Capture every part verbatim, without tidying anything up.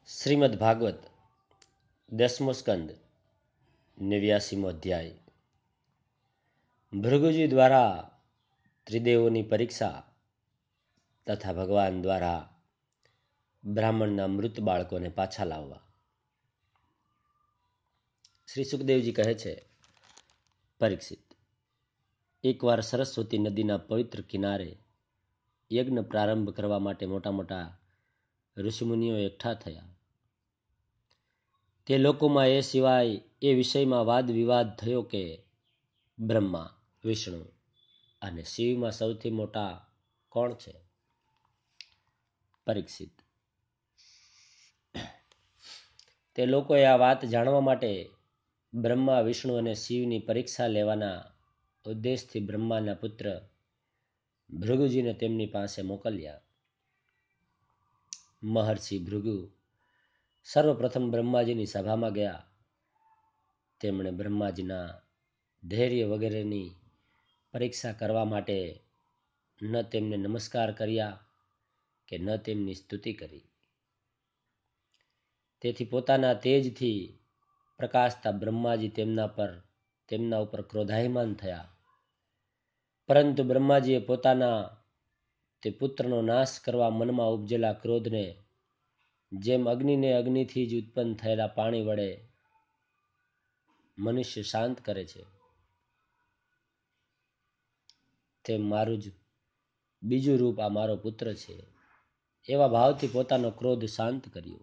શ્રીમદ ભાગવત દસમો સ્કંદ નેવ્યાસીમો અધ્યાય. ભૃગુજી દ્વારા ત્રિદેવોની પરીક્ષા તથા ભગવાન દ્વારા બ્રાહ્મણના મૃત બાળકોને પાછા લાવવા. શ્રી સુખદેવજી કહે છે, પરીક્ષિત, એકવાર સરસ્વતી નદીના પવિત્ર કિનારે યજ્ઞ પ્રારંભ કરવા માટે મોટા મોટા ઋષિમુનિઓ એકઠા થયા. તે લોકોમાં એ સિવાય એ વિષયમાં વાદ વિવાદ થયો કે બ્રહ્મા, વિષ્ણુ અને શિવમાં સૌથી મોટા કોણ છે? પરીક્ષિત, તે લોકોએ આ વાત જાણવા માટે બ્રહ્મા, વિષ્ણુ અને શિવની પરીક્ષા લેવાના ઉદ્દેશથી બ્રહ્માના પુત્ર ભૃગુજીને તેમની પાસે મોકલ્યા. મહર્ષિ ભૃગુ સર્વપ્રથમ બ્રહ્માજીની સભામાં ગયા. તેમણે બ્રહ્માજીના ધૈર્ય વગેરેની પરીક્ષા કરવા માટે ન તેમને નમસ્કાર કર્યા કે ન તેમની સ્તુતિ કરી. તેથી પોતાના તેજથી પ્રકાશતા બ્રહ્માજી તેમના પર તેમના ઉપર ક્રોધાયમાન થયા. પરંતુ બ્રહ્માજીએ પોતાના તે પુત્રનો નાશ કરવા મનમાં ઉપજેલા ક્રોધને જેમ અગ્નિને અગ્નિથી જ ઉત્પન્ન થયેલા પાણી વડે મનુષ્ય શાંત કરે છે, તેમ મારું જ બીજું રૂપ આ મારો પુત્ર છે, એવા ભાવથી પોતાનો ક્રોધ શાંત કર્યો.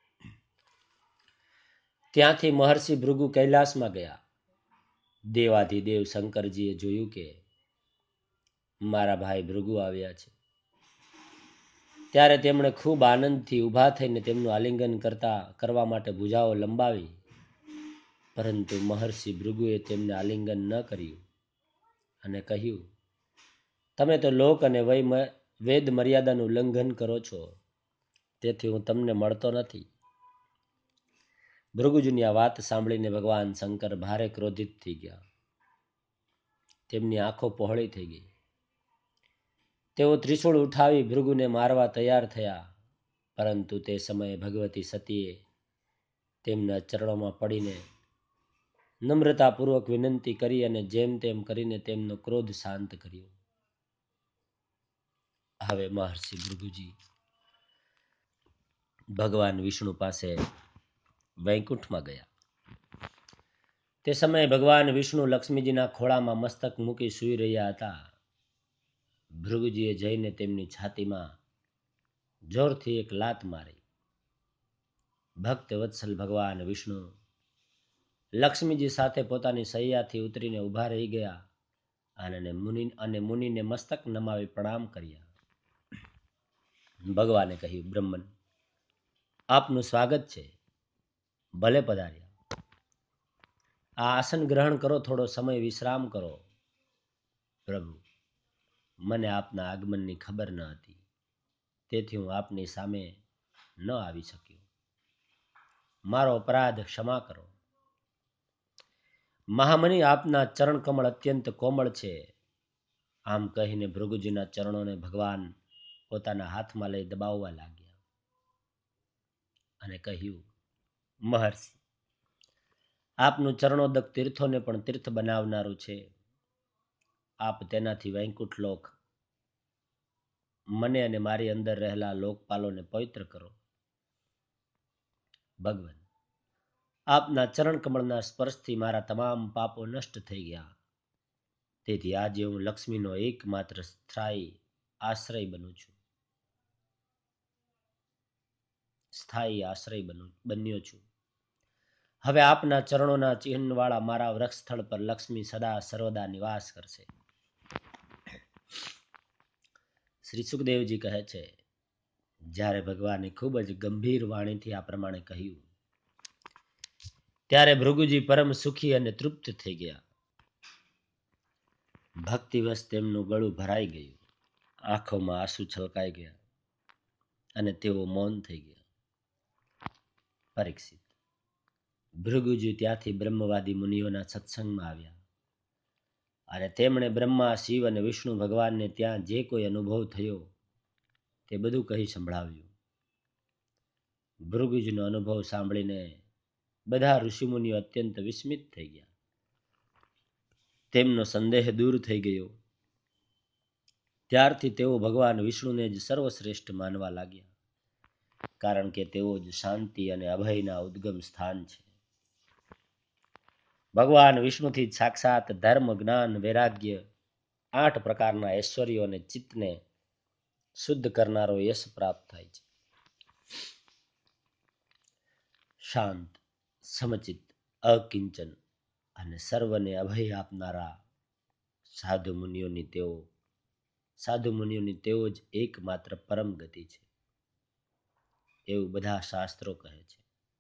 ત્યાંથી મહર્ષિ ભૃગુ કૈલાસમાં ગયા. દેવાધિદેવ શંકરજીએ જોયું કે મારા ભાઈ ભૃગુ આવ્યા છે, ત્યારે તેમણે ખૂબ આનંદથી ઊભા થઈને તેમનું આલિંગન કરતા કરવા માટે ભુજાઓ લંબાવી. પરંતુ મહર્ષિ ભૃગુએ તેમને આલિંગન ન કર્યું અને કહ્યું, તમે તો લોક અને વેદ મર્યાદાનું ઉલ્લંઘન કરો છો, તેથી હું તમને મળતો નથી. ભૃગુજીની આ વાત સાંભળીને ભગવાન શંકર ભારે ક્રોધિત થઈ ગયા. તેમની આંખો પહોળી થઈ ગઈ. તેઓ ત્રિશૂળ ઉઠાવી ભૃગુને મારવા તૈયાર થયા. પરંતુ તે સમયે ભગવતી સતીએ તેમના ચરણોમાં પડીને નમ્રતાપૂર્વક વિનંતી કરી અને જેમ તેમ કરીને તેમનો ક્રોધ શાંત કર્યો. હવે મહર્ષિ ભૃગુજી ભગવાન વિષ્ણુ પાસે વૈકુંઠમાં ગયા. તે સમયે ભગવાન વિષ્ણુ લક્ષ્મીજીના ખોળામાં મસ્તક મૂકી સૂઈ રહ્યા હતા. ભૃગુજીએ જઈને તેમની છાતીમાં જોરથી એક લાત મારી. ભક્ત વત્સલ ભગવાન વિષ્ણુ લક્ષ્મીજી સાથે પોતાની શૈયાથી ઉતરીને ઊભા રહી ગયા અને મુનિ અને મુનિને મસ્તક નમાવી પ્રણામ કર્યા. ભગવાને કહ્યું, બ્રહ્મન, આપનું સ્વાગત છે, ભલે પધાર્યા. આ આસન ગ્રહણ કરો, થોડો સમય વિશ્રામ કરો. પ્રભુ, મને આપના આગમનની ખબર ન હતી, તેથી હું આપની સામે ન આવી શક્યો. મારો અપરાધ ક્ષમા કરો. મહામુનિ, આપના ચરણ કમળ અત્યંત કોમળ છે. આમ કહીને ભૃગુજીના ચરણોને ભગવાન પોતાના હાથમાં લઈ દબાવવા લાગ્યા અને કહ્યું, મહર્ષિ, આપનું ચરણોદક તીર્થોને પણ તીર્થ બનાવનારું છે. આપ તેનાથી વૈકુંઠ લોક, મને અને મારી અંદર રહેલા લોકપાલોને પવિત્ર કરો. ભગવાન, આપના ચરણ કમળના સ્પર્શથી મારા તમામ પાપો નષ્ટ થઈ ગયા. તેથી આજે હું લક્ષ્મીનો એકમાત્ર સ્થાયી આશ્રય બનું છું સ્થાયી આશ્રય બનું બન્યો છું. હવે આપના ચરણોના ચિહ્નવાળા મારા વૃક્ષ સ્થળ પર લક્ષ્મી સદા સર્વદા નિવાસ કરશે. શ્રી સુખદેવજી કહે છે, જ્યારે ભગવાને ખૂબ જ ગંભીર વાણીથી આ પ્રમાણે કહ્યું, ત્યારે ભૃગુજી પરમ સુખી અને તૃપ્ત થઈ ગયા. ભક્તિવશ તેમનું ગળું ભરાઈ ગયું, આંખોમાં આંસુ છલકાઈ ગયા અને તેઓ મૌન થઈ ગયા. પરીક્ષિત, ભૃગુજી ત્યાંથી બ્રહ્મવાદી મુનિઓના સત્સંગમાં આવ્યા અને તેમણે બ્રહ્મા, શિવ અને વિષ્ણુ ભગવાનને ત્યાં જે કોઈ અનુભવ થયો તે બધું કહી સંભળાવ્યું. ભૃગુજીનો અનુભવ સાંભળીને બધા ઋષિમુનિઓ અત્યંત વિસ્મિત થઈ ગયા. તેમનો સંદેહ દૂર થઈ ગયો. ત્યારથી તેઓ ભગવાન વિષ્ણુને જ સર્વશ્રેષ્ઠ માનવા લાગ્યા, કારણ કે તેઓ જ શાંતિ અને અભયના ઉદ્ગમ સ્થાન છે. ભગવાન વિષ્ણુથી સાક્ષાત ધર્મ, જ્ઞાન, વૈરાગ્ય, આઠ પ્રકારના ઐશ્વર્યો અને ચિત્તને શુદ્ધ કરનારો યશ પ્રાપ્ત થાય છે. શાંત, સમચિત, અકિંચન અને સર્વને અભય આપનારા સાધુ મુનિઓની તેઓ સાધુ મુનિઓની તેઓ જ એકમાત્ર પરમ ગતિ છે, એવું બધા શાસ્ત્રો કહે છે.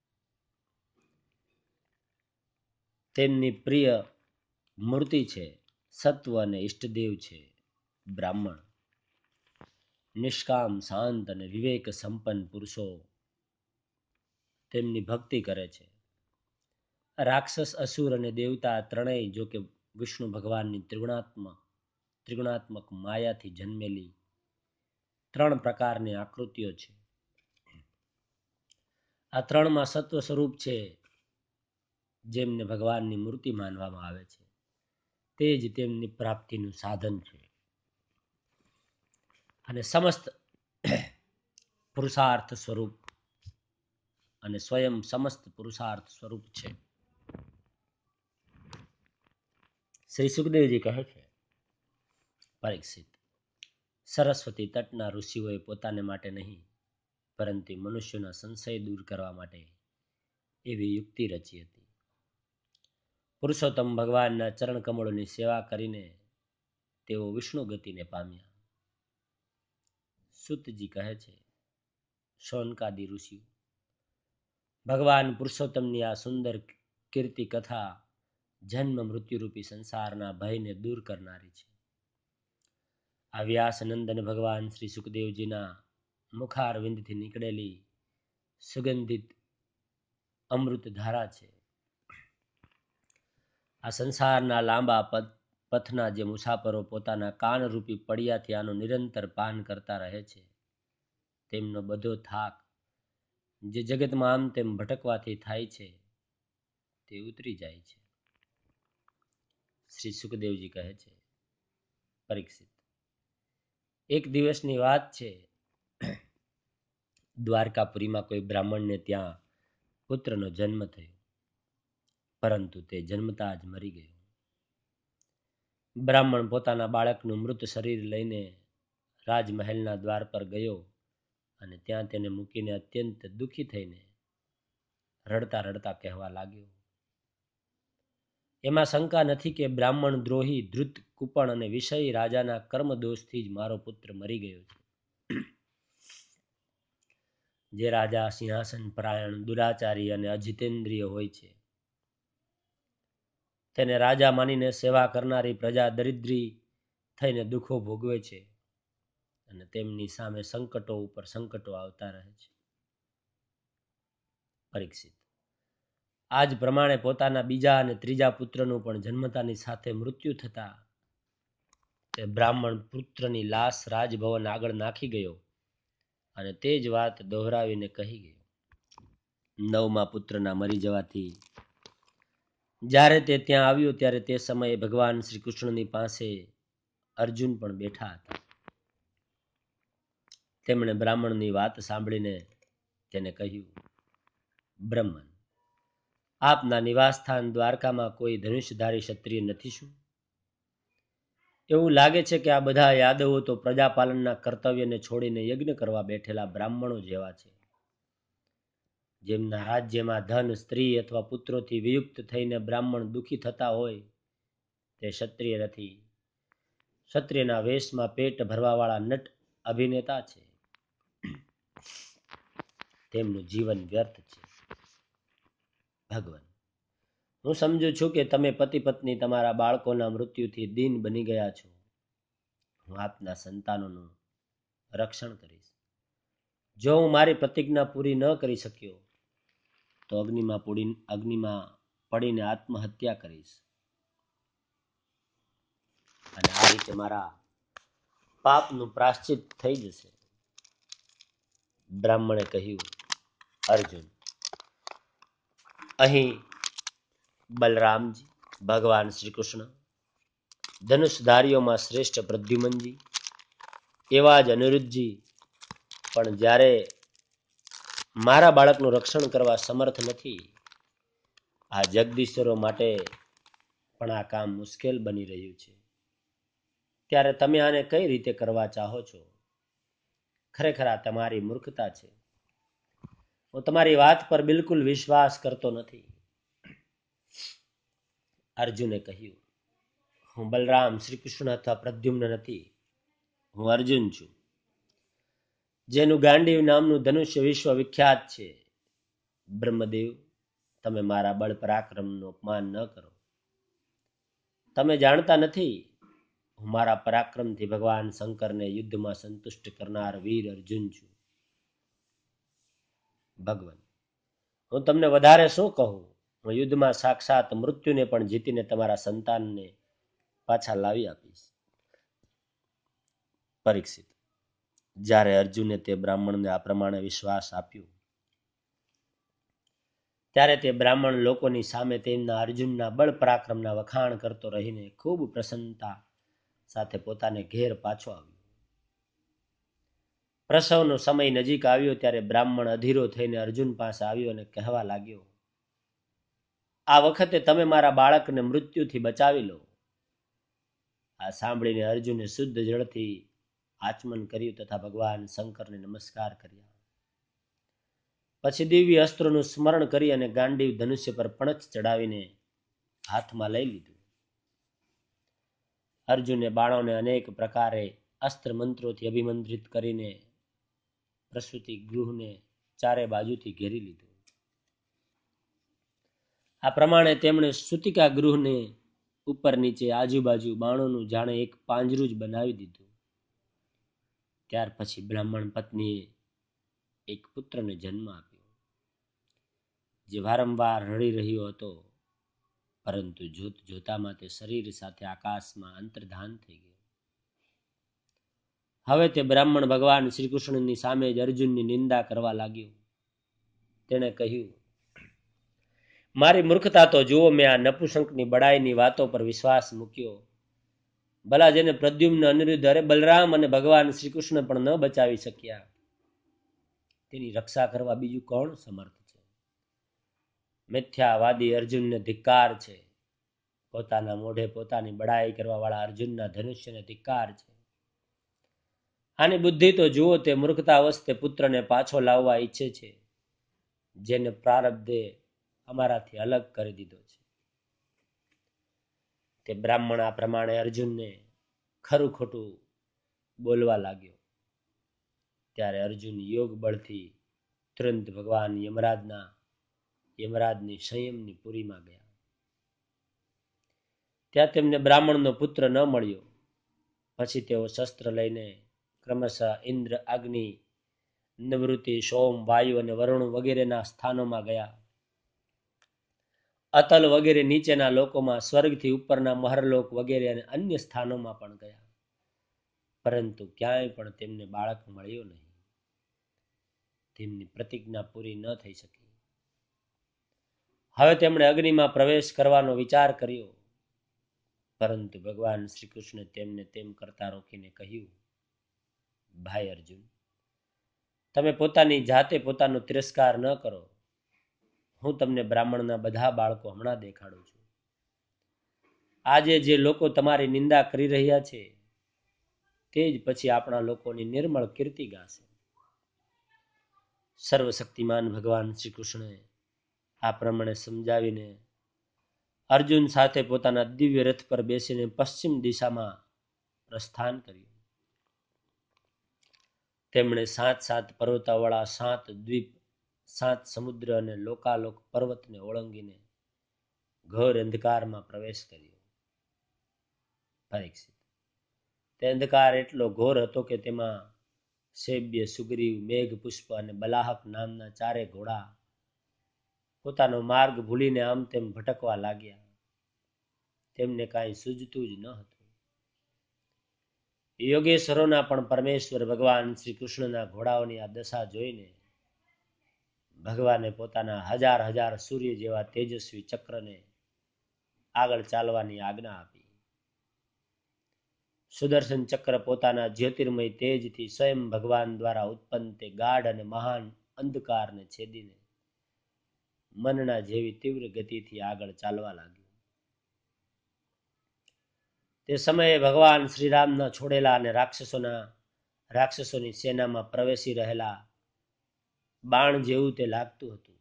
તેમની પ્રિય મૂર્તિ છે સત્વ અને ઈષ્ટદેવ છે બ્રાહ્મણ. નિષ્કામ, શાંત અને વિવેક સંપન્ન પુરુષો તેમની ભક્તિ કરે છે. રાક્ષસ, અસુર અને દેવતા ત્રણેય જો કે વિષ્ણુ ભગવાનની ત્રિગુણાત્મક ત્રિગુણાત્મક માયાથી જન્મેલી ત્રણ પ્રકારની આકૃતિઓ છે. આ ત્રણમાં સત્વ સ્વરૂપ છે, જેમને ભગવાનની મૂર્તિ માનવામાં આવે છે, તે જ તેમની પ્રાપ્તિનું સાધન છે અને સમસ્ત પુરુષાર્થ સ્વરૂપ અને સ્વયં સમસ્ત પુરુષાર્થ સ્વરૂપ છે. શ્રી સુખદેવજી કહે છે, પરીક્ષિત, સરસ્વતી તટના ઋષિઓએ પોતાને માટે નહીં, પરંતુ મનુષ્યોના સંશય દૂર કરવા માટે એવી યુક્તિ રચી હતી. પુરુષોત્તમ ભગવાનના ચરણ કમળોની સેવા કરીને તેઓ વિષ્ણુ ગતિને પામ્યા. સુતજી કહે છે, શૌનકાદિ ઋષિઓ ભગવાન પુરુષોત્તમની આ સુંદર કીર્તિ કથા જન્મ મૃત્યુરૂપી સંસારના ભયને દૂર કરનારી છે. આ વ્યાસનંદન ભગવાન શ્રી સુખદેવજીના મુખારવિંદથી નીકળેલી સુગંધિત અમૃત ધારા છે. આ સંસારના લાંબા પથના જે મુસાફરો પોતાના કાનરૂપી પડિયાથી આનું નિરંતર પાન કરતા રહે છે, તેમનો બધો થાક જે જગતમાં આમ તેમ ભટકવાથી થાય છે, તે ઉતરી જાય છે. શ્રી સુખદેવજી કહે છે, પરીક્ષિત, એક દિવસની વાત છે. દ્વારકાપુરીમાં કોઈ બ્રાહ્મણને ત્યાં પુત્રનો જન્મ થયો, પરંતુ તે જન્મતા જ મરી ગયો. બ્રાહ્મણ પોતાના બાળકનું મૃત શરીર લઈને રાજમહેલના દ્વાર પર ગયો અને ત્યાં તેને મૂકીને અત્યંત દુઃખી થઈને રડતા રડતા કહેવા લાગ્યો, એમાં શંકા નથી કે બ્રાહ્મણ દ્રોહી, ધૃત, કુપણ અને વિષય રાજાના કર્મદોષથી જ મારો પુત્ર મરી ગયો છે. જે રાજા સિંહાસન પરાયણ, દુરાચારી અને અજિતેન્દ્રિય હોય છે, તેને રાજા માનીને સેવા કરનારી પ્રજા દરિદ્રી થઈને દુઃખો ભોગવે છે અને તેમની સામે સંકટો ઉપર સંકટો આવતા રહે છે. પરીક્ષિત, આજ પ્રમાણે પોતાના બીજા અને ત્રીજા પુત્રનું પણ જન્મતાની સાથે મૃત્યુ થતા તે બ્રાહ્મણ પુત્રની લાશ રાજભવન આગળ નાખી ગયો અને તે જ વાત દોહરાવીને કહી ગયો. નવમા પુત્રના મરી જવાથી જ્યારે તે ત્યાં આવ્યો ત્યારે તે સમયે ભગવાન શ્રી કૃષ્ણની પાસે અર્જુન પણ બેઠા હતા. તેમણે બ્રાહ્મણની વાત સાંભળીને તેને કહ્યું, બ્રહ્મન, આપના નિવાસસ્થાન દ્વારકામાં કોઈ ધનુષધારી ક્ષત્રિય નથી શું? એવું લાગે છે કે આ બધા યાદવો તો પ્રજાપાલનના કર્તવ્યને છોડીને યજ્ઞ કરવા બેઠેલા બ્રાહ્મણો જેવા છે. જેમના રાજ્યમાં ધન, સ્ત્રી અથવા પુત્રોથી વિયુક્ત થઈને બ્રાહ્મણ દુઃખી થતા હોય, તે ક્ષત્રિય નથી. ક્ષત્રિયના વેશમાં પેટ ભરવાવાળા નટ અભિનેતા છે. તેમનું જીવન વ્યર્થ છે. ભગવાન, હું સમજુ છું કે તમે પતિ પત્ની તમારા બાળકોના મૃત્યુથી દીન બની ગયા છો. હું આપના સંતાનોનું રક્ષણ કરીશ. જો હું મારી પ્રતિજ્ઞા પૂરી ન કરી શક્યો તો અગ્નિમાં પડી અગ્નિમાં પડીને આત્મહત્યા કરીશ અને આ રીતે મારા પાપનું પ્રાશ્ચિત થઈ જશે. બ્રાહ્મણે કહ્યું, અર્જુન. અહીં બલરામજી, ભગવાન શ્રી કૃષ્ણ, ધનુષધારીઓમાં શ્રેષ્ઠ પ્રદ્યુમનજી, એવા જ અનિરુદ્ધજી પણ જ્યારે મારા બાળકનું રક્ષણ કરવા સમર્થ નથી, આ જગદીશ્વરો માટે પણ આ કામ મુશ્કેલ બની રહ્યું છે, ત્યારે તમે આને કઈ રીતે કરવા ચાહો છો? ખરેખર આ તમારી મૂર્ખતા છે. હું તમારી વાત પર બિલકુલ વિશ્વાસ કરતો નથી. અર્જુને કહ્યું, હું બલરામ શ્રી કૃષ્ણ અથવા પ્રદ્યુમ્ન નથી, હું અર્જુન છું, જેનું ગાંડીવ નામનું ધનુષ્ય વિશ્વ વિખ્યાત છે. બ્રહ્મદેવ, તમે મારા બળ પરાક્રમનું અપમાન ન કરો. તમે જાણતા નથી, હું મારા પરાક્રમથી ભગવાન શંકરને યુદ્ધમાં સંતુષ્ટ કરનાર વીર અર્જુન છું. ભગવાન, હું તમને વધારે શું કહું? હું યુદ્ધમાં સાક્ષાત મૃત્યુને પણ જીતીને તમારા સંતાનને પાછા લાવી આપીશ. પરીક્ષિત, જ્યારે અર્જુને તે બ્રાહ્મણને આ પ્રમાણે વિશ્વાસ આપ્યો, ત્યારે તે બ્રાહ્મણ લોકોની સામે તેમના અર્જુનના બળ પરાક્રમના વખાણ કરતો રહીને ખૂબ પ્રસન્નતા સાથે પોતાને ઘેર પાછો આવ્યો. પ્રસવનો સમય નજીક આવ્યો ત્યારે બ્રાહ્મણ અધીરો થઈને અર્જુન પાસે આવ્યો અને કહેવા લાગ્યો, આ વખતે તમે મારા બાળકને મૃત્યુથી બચાવી લો. આ સાંભળીને અર્જુને શુદ્ધ જળથી આચમન કર્યું તથા ભગવાન શંકરને નમસ્કાર કર્યા. પછી દિવ્ય અસ્ત્રોનું સ્મરણ કરી અને ગાંડીવ ધનુષ્ય પર પણછ ચડાવીને હાથમાં લઈ લીધું. અર્જુને બાણોને અનેક પ્રકારે અસ્ત્ર મંત્રોથી અભિમંત્રિત કરીને પ્રસૂતિ ગૃહને ચારે બાજુથી ઘેરી લીધું. આ પ્રમાણે તેમણે સૂતિકા ગૃહને ઉપર નીચે આજુબાજુ બાણોનું જાણે એક પાંજરું જ બનાવી દીધું. ત્યાર પછી બ્રાહ્મણ પત્નીએ એક પુત્રને જન્મ આપ્યો, જે વારંવાર રડી રહ્યો હતો, પરંતુ જોત જોતામાં તે શરીર સાથે આકાશમાં અંતર્ધાન થઈ ગયો. હવે તે બ્રાહ્મણ ભગવાન શ્રી કૃષ્ણની સામે જ અર્જુનની નિંદા કરવા લાગ્યો. તેણે કહ્યું, મારી મૂર્ખતા તો જુઓ, મેં આ નપુસંકની બડાઈની વાતો પર વિશ્વાસ મૂક્યો. ભલા જેને પ્રદ્યુમ્ન, અનિરુદ્ધ, અરે બલરામ અને ભગવાન શ્રી કૃષ્ણ પણ ન બચાવી શક્યા, તેની રક્ષા કરવા બીજું કોણ સમર્થ છે? મિથ્યાવાદી અર્જુનને ધિક્કાર છે. પોતાના મોઢે પોતાની બડાઈ કરવા વાળા અર્જુનના ધનુષ્યને ધિક્કાર છે. આની બુદ્ધિ તો જુઓ, તે મૂર્ખતા અવસ્થે પુત્રને પાછો લાવવા ઈચ્છે છે, જેને પ્રારબ્ધે અમારાથી અલગ કરી દીધો છે. તે બ્રાહ્મણ આ પ્રમાણે અર્જુનને ખરું ખોટું બોલવા લાગ્યો. ત્યારે અર્જુન યોગ બળથી તુરંત ભગવાન યમરાજના યમરાજની સંયમની પુરીમાં ગયા. ત્યાં તેમને બ્રાહ્મણનો પુત્ર ન મળ્યો. પછી તેઓ શસ્ત્ર લઈને ક્રમશઃ ઇન્દ્ર, અગ્નિ, નિવૃત્તિ, સોમ, વાયુ અને વરુણ વગેરેના સ્થાનોમાં ગયા. અતલ વગેરે નીચેના લોકોમાં, સ્વર્ગથી ઉપરના મહરલોક વગેરે અને અન્ય સ્થાનોમાં પણ ગયા, પરંતુ ક્યાંય પણ તેમને બાળક મળ્યો નહીં. તેમની પ્રતિજ્ઞા પૂરી ન થઈ શકી. હવે તેમણે અગ્નિમાં પ્રવેશ કરવાનો વિચાર કર્યો, પરંતુ ભગવાન શ્રી કૃષ્ણે તેમને તેમ કરતા રોકીને કહ્યું, ભાઈ અર્જુન, તમે પોતાની જાતે પોતાનો તિરસ્કાર ન કરો. હું તમને બ્રાહ્મણના બધા બાળકો હમણાં દેખાડું છું. આજે જે લોકો તમારી નિંદા કરી રહ્યા છે, તે જ પછી આપણા લોકોની નિર્મળ કીર્તિ ગાશે. સર્વશક્તિમાન ભગવાન શ્રી કૃષ્ણે આ પ્રમાણે સમજાવીને અર્જુન સાથે પોતાના દિવ્ય રથ પર બેસીને પશ્ચિમ દિશામાં પ્રસ્થાન કર્યું. તેમણે સાત સાત પર્વતોવાળા સાત દ્વીપ, સાત સમુદ્ર અને લોકાલોક પર્વતને ઓળંગીને ઘોર અંધકારમાં પ્રવેશ કર્યો. પરીક્ષિત, તે અંધકાર એટલો ઘોર હતો કે તેમાં શૈબ્ય, સુગ્રીવ, મેઘ પુષ્પ અને બલાહક નામના ચારે ઘોડા પોતાનો માર્ગ ભૂલીને આમ તેમ ભટકવા લાગ્યા. તેમને કાંઈ સૂઝતું જ ન હતું. યોગેશ્વરોના પણ પરમેશ્વર ભગવાન શ્રી કૃષ્ણના ઘોડાઓની આ દશા જોઈને ભગવાને પોતાના હજાર હજાર સૂર્ય જેવા તેજસ્વી ચક્રને આગળ ચાલવાની આજ્ઞા આપી. સુદર્શન ચક્ર પોતાના જ્યોતિર્મય તેજથી સ્વયં ભગવાન દ્વારા ઉત્પન્ન તે ગાઢ અને મહાન અંધકારને છેદીને મનના જેવી તીવ્ર ગતિથી આગળ ચાલવા લાગ્યું. તે સમયે ભગવાન શ્રીરામના છોડેલા અને રાક્ષસોના રાક્ષસોની સેનામાં પ્રવેશી રહેલા બાણ જેવું તે લાગતું હતું.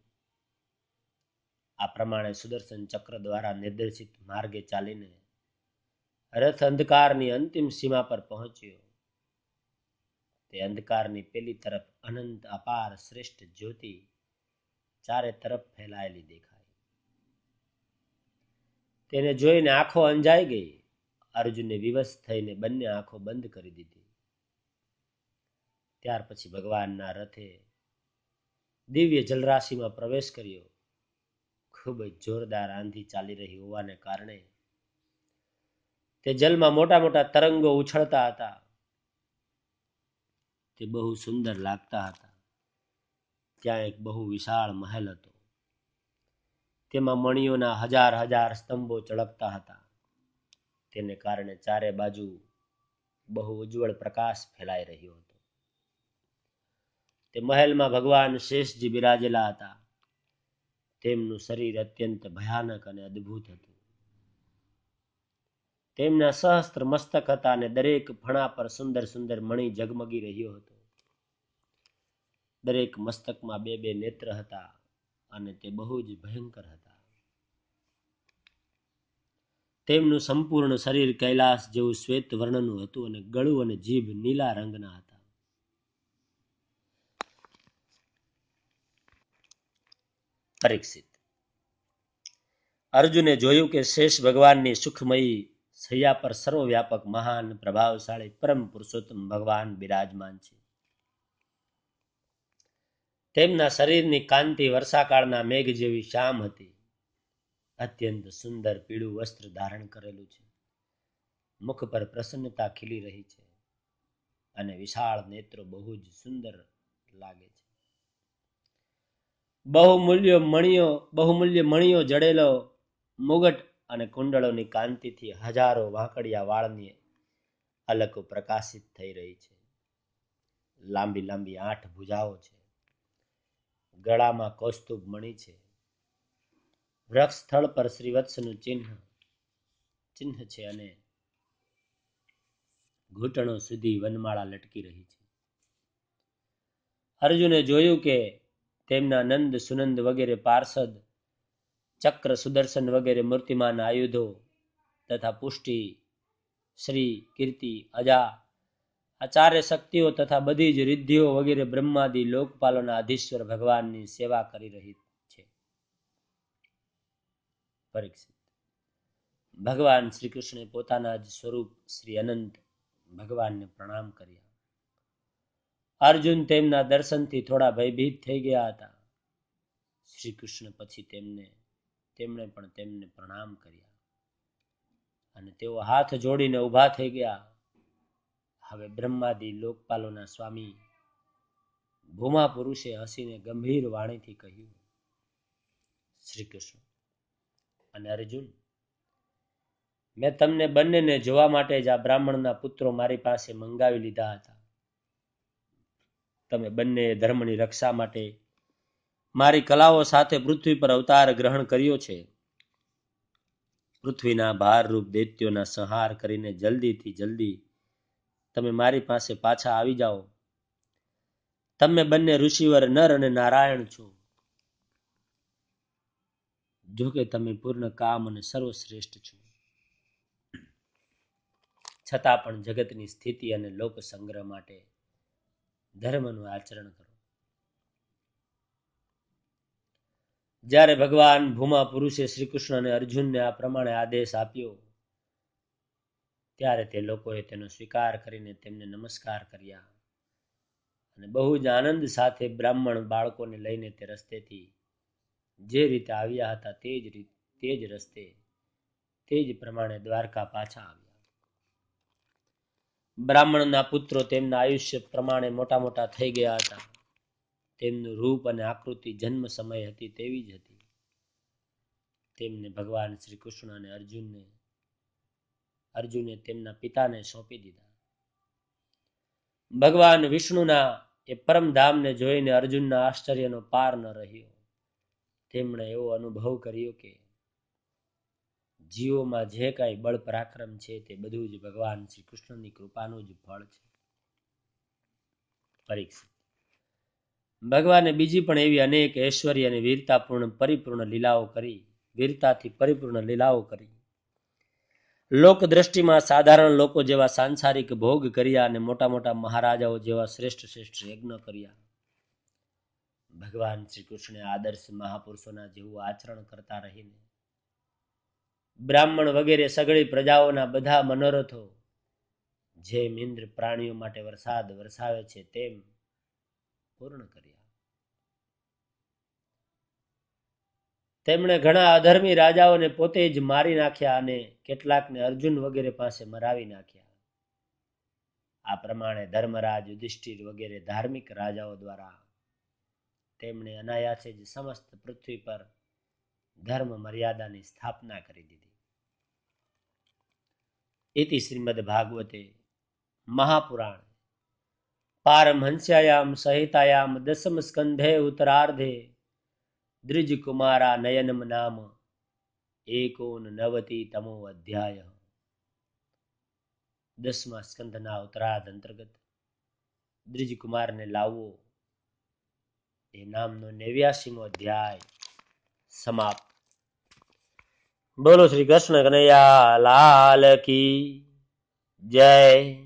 આ પ્રમાણે સુદર્શન ચક્ર દ્વારા નિર્દેશિત માર્ગે ચાલીને રથ અંધકારની અંતિમ સીમા પર પહોંચ્યો. તે અંધકારની પેલી તરફ અનંત અપાર શ્રેષ્ઠ જ્યોતિ ચારે તરફ ફેલાયેલી દેખાઈ. તેને જોઈને આંખો અંજાઈ ગઈ. અર્જુને વિવશ થઈને બંને આંખો બંધ કરી દીધી. ત્યાર પછી ભગવાનના રથે દિવ્ય જલરાશિમાં પ્રવેશ કર્યો. ખૂબ જ જોરદાર આંધી ચાલી રહી હોવાને કારણે તે જલમાં મોટા મોટા તરંગો ઉછળતા હતા. તે બહુ સુંદર લાગતા હતા. ત્યાં એક બહુ વિશાળ મહેલ હતો. તેમાં મણિયોના હજાર હજાર સ્તંભો ચળકતા હતા. તેને કારણે ચારે બાજુ બહુ ઉજ્જવળ પ્રકાશ ફેલાઈ રહ્યો હતો. તે મહેલમાં ભગવાન શેષજી બિરાજેલા હતા. તેમનું શરીર અત્યંત ભયાનક અને અદ્ભુત હતું. તેમના સહસ્ત્ર મસ્તક હતા અને દરેક ફણા પર સુંદર સુંદર મણિ ઝગમગી રહ્યો હતો. દરેક મસ્તકમાં બે બે નેત્ર હતા અને તે બહુ જ ભયંકર હતા. તેમનું સંપૂર્ણ શરીર કૈલાસ જેવું શ્વેત વર્ણનું હતું અને ગળું અને જીભ નીલા રંગના હતા. પરીક્ષિત અર્જુને જોયું કે શેષ ભગવાનની સુખમયી શૈયા પર સર્વવ્યાપક મહાન પ્રભાવશાળી પરમ પુરુષોત્તમ ભગવાન બિરાજમાન છે. તેમના શરીરની કાંતિ વર્ષાકાળના મેઘ જેવી શ્યામ હતી. અત્યંત સુંદર પીળું વસ્ત્ર ધારણ કરેલું છે. મુખ પર પ્રસન્નતા ખીલી રહી છે અને વિશાળ નેત્રો બહુ જ સુંદર લાગે છે. બહુમૂલ્ય મણિયો બહુમૂલ્ય મણિયો જડેલો મુગટ અને કુંડળોની કાંતિથી હજારો વાંકડિયા વાળની અલકો પ્રકાશિત થઈ રહી છે. લાંબી લાંબી આઠ ભુજાઓ છે. ગળામાં કૌસ્તુભ મણિ છે. વૃક્ષ સ્થળ પર શ્રીવત્સનું ચિહ્ન ચિહ્ન છે અને ઘૂંટણો સુધી વનમાળા લટકી રહી છે. અર્જુને જોયું કે તેમના નંદ સુનંદ વગેરે પાર્ષદ, ચક્ર સુદર્શન વગેરે મૂર્તિમાન આયુધો તથા પુષ્ટિ, શ્રી, કીર્તિ, અજા આ ચારે શક્તિઓ તથા બધી જ રિદ્ધિઓ વગેરે બ્રહ્માદિ લોકપાલોના અધીશ્વર ભગવાનની સેવા કરી રહી છે. પરીક્ષિત ભગવાન શ્રી કૃષ્ણે પોતાના જ સ્વરૂપ શ્રી અનંત ભગવાનને પ્રણામ કર્યા. અર્જુન તેમના દર્શનથી થોડા ભયભીત થઈ ગયા હતા. શ્રી કૃષ્ણ પછી તેમને તેમણે પણ તેમને પ્રણામ કર્યા અને તેઓ હાથ જોડીને ઊભા થઈ ગયા. હવે બ્રહ્માદિ લોકપાલોના સ્વામી ભૂમા પુરુષે હસીને ગંભીર વાણીથી કહ્યું, શ્રી કૃષ્ણ અને અર્જુન, મેં તમને બંનેને જોવા માટે જ આ બ્રાહ્મણના પુત્રો મારી પાસે મંગાવી લીધા હતા. તમે બંને ધર્મની રક્ષા માટે મારી કલાઓ સાથે પૃથ્વી પર અવતાર ગ્રહણ કર્યો છે. પૃથ્વીના ભારરૂપ દૈત્યોના સંહાર કરીને જલ્દીથી જલ્દી તમે મારી પાસે પાછા આવી જાઓ. તમે બંને ઋષિવર નર અને નારાયણ છો. જો કે તમે પૂર્ણ કામ અને સર્વશ્રેષ્ઠ છો, છતાં પણ જગતની સ્થિતિ અને લોક સંગ્રહ માટે ધર્મનું આચરણ કરો. જ્યારે ભગવાન ભૂમા પુરુષે શ્રી કૃષ્ણ અને અર્જુનને આ પ્રમાણે આદેશ આપ્યો ત્યારે તે લોકોએ તેનો સ્વીકાર કરીને તેમને નમસ્કાર કર્યા અને બહુ જ આનંદ સાથે બ્રાહ્મણ બાળકોને લઈને તે રસ્તેથી જે રીતે આવ્યા હતા તે જ રીતે તે જ રસ્તે તે જ પ્રમાણે દ્વારકા પાછા આવ્યા. બ્રાહ્મણના પુત્રો તેમના આયુષ્ય પ્રમાણે મોટા મોટા થઈ ગયા હતા. તેમનું રૂપ અને આકૃતિ જન્મ સમય હતી તેવી જ હતી. તેમને ભગવાન શ્રી કૃષ્ણ અને અર્જુનને અર્જુને તેમના પિતાને સોંપી દીધા. ભગવાન વિષ્ણુના એ પરમધામને જોઈને અર્જુનના આશ્ચર્યનો પાર ન રહ્યો. તેમણે એવો અનુભવ કર્યો કે જીવોમાં જે કાંઈ બળ પરાક્રમ છે તે બધું જ ભગવાન શ્રી કૃષ્ણની કૃપાનું જ ફળ છે. પરીક્ષિત, ભગવાને બીજી પણ એવી અનેક ઐશ્વર્ય અને વીરતાપૂર્ણ પરિપૂર્ણ લીલાઓ કરી વીરતાથી પરિપૂર્ણ લીલાઓ કરી. લોક દ્રષ્ટિમાં સાધારણ લોકો જેવા સાંસારિક ભોગ કર્યા અને મોટા મોટા મહારાજાઓ જેવા શ્રેષ્ઠ શ્રેષ્ઠ યજ્ઞ કર્યા. ભગવાન શ્રી કૃષ્ણે આદર્શ મહાપુરુષોના જેવું આચરણ કરતા રહીને બ્રાહ્મણ વગેરે સગળી પ્રજાઓના બધા મનોરથો જેમ ઇન્દ્ર પ્રાણીઓ માટે વરસાદ વરસાવે છે તેમ પૂર્ણ કર્યા. તેમણે ઘણા અધર્મી રાજાઓને પોતે જ મારી નાખ્યા અને કેટલાકને અર્જુન વગેરે પાસે મરાવી નાખ્યા. આ પ્રમાણે ધર્મરાજ, યુધિષ્ઠિર વગેરે ધાર્મિક રાજાઓ દ્વારા તેમણે અનાયાસે જ સમસ્ત પૃથ્વી પર ધર્મ મર્યાદાની સ્થાપના કરી દીધી. इति श्रीमद् भागवते महापुराण पारमहंस्यायाम संहितायाम दशम स्कंधे उत्तरार्धे द्विज कुमारा नयनम नाम एकोन नवति तमो अध्याय. दसमा स्कंधना उत्तरार्ध अंतर्गत द्विज कुमार ने लावो એ નામનો નેવ્યાસીમો અધ્યાય સમાપ્ત. બોલો શ્રી કૃષ્ણ કનૈયા લાલ કી જય.